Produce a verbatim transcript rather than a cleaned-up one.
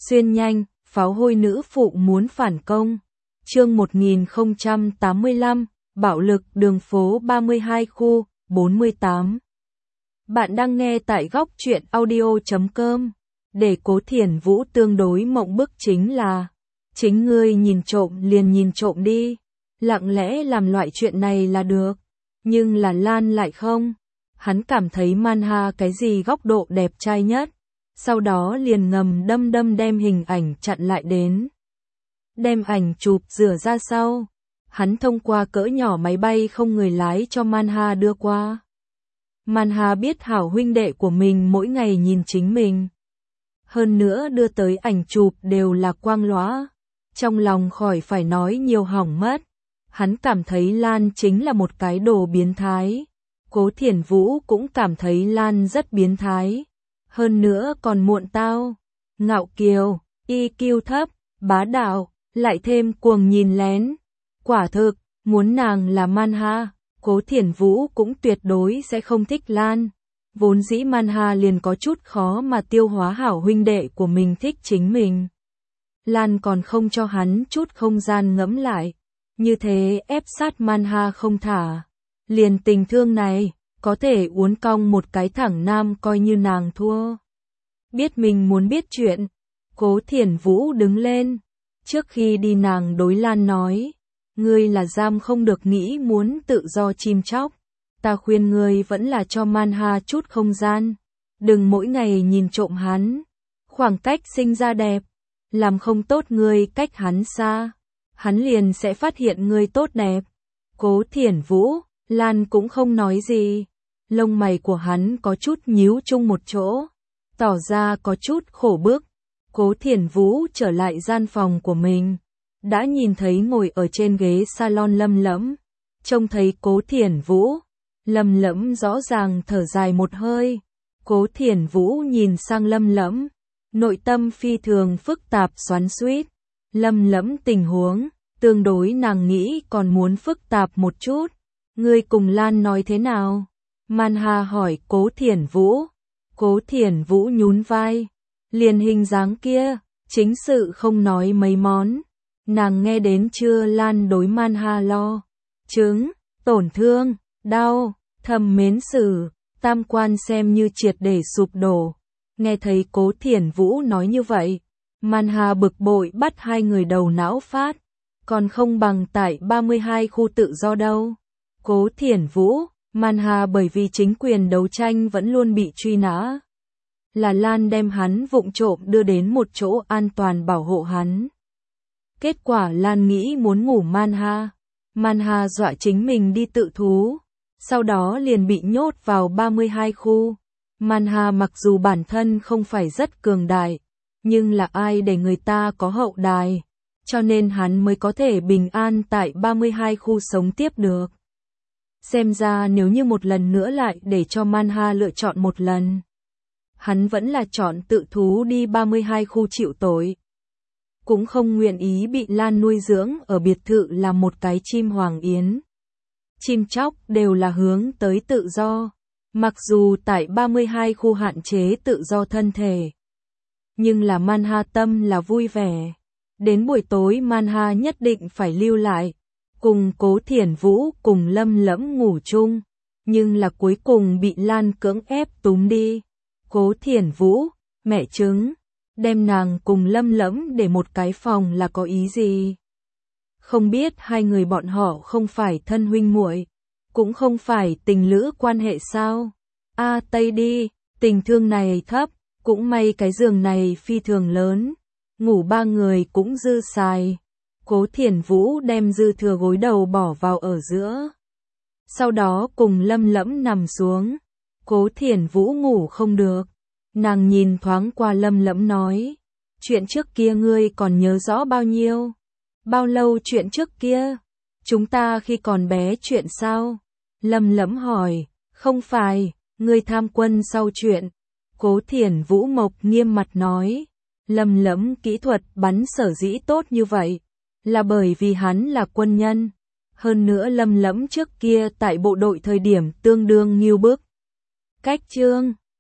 Xuyên nhanh, pháo hôi nữ phụ muốn phản công. Chương một nghìn không trăm tám mươi lăm, bạo lực đường phố ba mươi hai khu, bốn mươi tám. Bạn đang nghe tại góc truyện audio chấm com. Để Cố Thiển Vũ tương đối mộng bức chính là, chính ngươi nhìn trộm liền nhìn trộm đi, lặng lẽ làm loại chuyện này là được, nhưng là Lan lại không. Hắn cảm thấy Manha cái gì góc độ đẹp trai nhất, sau đó liền ngầm đâm đâm đem hình ảnh chặn lại đến. Đem ảnh chụp rửa ra sau, hắn thông qua cỡ nhỏ máy bay không người lái cho Manha đưa qua. Manha biết hảo huynh đệ của mình mỗi ngày nhìn chính mình. Hơn nữa đưa tới ảnh chụp đều là quang lóa. Trong lòng khỏi phải nói nhiều hỏng mất. Hắn cảm thấy Lan chính là một cái đồ biến thái. Cố Thiển Vũ cũng cảm thấy Lan rất biến thái. Hơn nữa còn muộn tao, ngạo kiều, i kiu thấp, bá đạo, lại thêm cuồng nhìn lén. Quả thực, muốn nàng là Manha, Cố Thiển Vũ cũng tuyệt đối sẽ không thích Lan. Vốn dĩ Manha liền có chút khó mà tiêu hóa hảo huynh đệ của mình thích chính mình. Lan còn không cho hắn chút không gian ngẫm lại. Như thế ép sát Manha không thả. Liền tình thương này, có thể uốn cong một cái thẳng nam coi như nàng thua. Biết mình muốn biết chuyện, Cố Thiển Vũ đứng lên. Trước khi đi nàng đối Lan nói, ngươi là giam không được nghĩ muốn tự do chim chóc. Ta khuyên ngươi vẫn là cho Manha chút không gian. Đừng mỗi ngày nhìn trộm hắn. Khoảng cách sinh ra đẹp. Làm không tốt ngươi cách hắn xa. Hắn liền sẽ phát hiện ngươi tốt đẹp. Cố Thiển Vũ, Lan cũng không nói gì. Lông mày của hắn có chút nhíu chung một chỗ. Tỏ ra có chút khổ bức. Cố Thiển Vũ trở lại gian phòng của mình. Đã nhìn thấy ngồi ở trên ghế salon Lâm Lẫm. Trông thấy Cố Thiển Vũ. Lâm Lẫm rõ ràng thở dài một hơi. Cố Thiển Vũ nhìn sang Lâm Lẫm. Nội tâm phi thường phức tạp xoắn xuýt. Lâm Lẫm tình huống, tương đối nàng nghĩ còn muốn phức tạp một chút. Ngươi cùng Lan nói thế nào? Manha hỏi Cố Thiển Vũ. Cố Thiển Vũ nhún vai. Liền hình dáng kia, chính sự không nói mấy món. Nàng nghe đến chưa? Lan đối Manha lo. Chứng, tổn thương, đau, thầm mến xử, tam quan xem như triệt để sụp đổ. Nghe thấy Cố Thiển Vũ nói như vậy, Manha bực bội bắt hai người đầu não phát. Còn không bằng tại ba mươi hai khu tự do đâu. Cố Thiển Vũ, Manha bởi vì chính quyền đấu tranh vẫn luôn bị truy nã. Là Lan đem hắn vụng trộm đưa đến một chỗ an toàn bảo hộ hắn. Kết quả Lan nghĩ muốn ngủ Manha. Manha dọa chính mình đi tự thú. Sau đó liền bị nhốt vào ba mươi hai khu. Manha mặc dù bản thân không phải rất cường đại, nhưng là ai để người ta có hậu đài, cho nên hắn mới có thể bình an tại ba mươi hai khu sống tiếp được. Xem ra nếu như một lần nữa lại để cho Manha lựa chọn một lần, hắn vẫn là chọn tự thú đi ba mươi hai khu chịu tội. Cũng không nguyện ý bị Lan nuôi dưỡng ở biệt thự làm một cái chim hoàng yến. Chim chóc đều là hướng tới tự do, mặc dù tại ba mươi hai khu hạn chế tự do thân thể. Nhưng là Manha tâm là vui vẻ. Đến buổi tối Manha nhất định phải lưu lại, cùng Cố Thiển Vũ cùng Lâm Lẫm ngủ chung. Nhưng là cuối cùng bị Lan cưỡng ép túm đi. Cố Thiển Vũ, mẹ chứng, đem nàng cùng Lâm Lẫm để một cái phòng là có ý gì? Không biết hai người bọn họ không phải thân huynh muội, cũng không phải tình lữ quan hệ sao? A à, Tây đi, tình thương này thấp, cũng may cái giường này phi thường lớn, ngủ ba người cũng dư xài. Cố Thiển Vũ đem dư thừa gối đầu bỏ vào ở giữa. Sau đó cùng Lâm Lẫm nằm xuống. Cố Thiển Vũ ngủ không được. Nàng nhìn thoáng qua Lâm Lẫm nói, chuyện trước kia ngươi còn nhớ rõ bao nhiêu? Bao lâu chuyện trước kia? Chúng ta khi còn bé chuyện sao? Lâm Lẫm hỏi, không phải, ngươi tham quân sau chuyện. Cố Thiển Vũ mộc nghiêm mặt nói, Lâm Lẫm kỹ thuật bắn sở dĩ tốt như vậy, là bởi vì hắn là quân nhân. Hơn nữa Lâm Lẫm trước kia tại bộ đội thời điểm tương đương nghiêu bức. Cách chương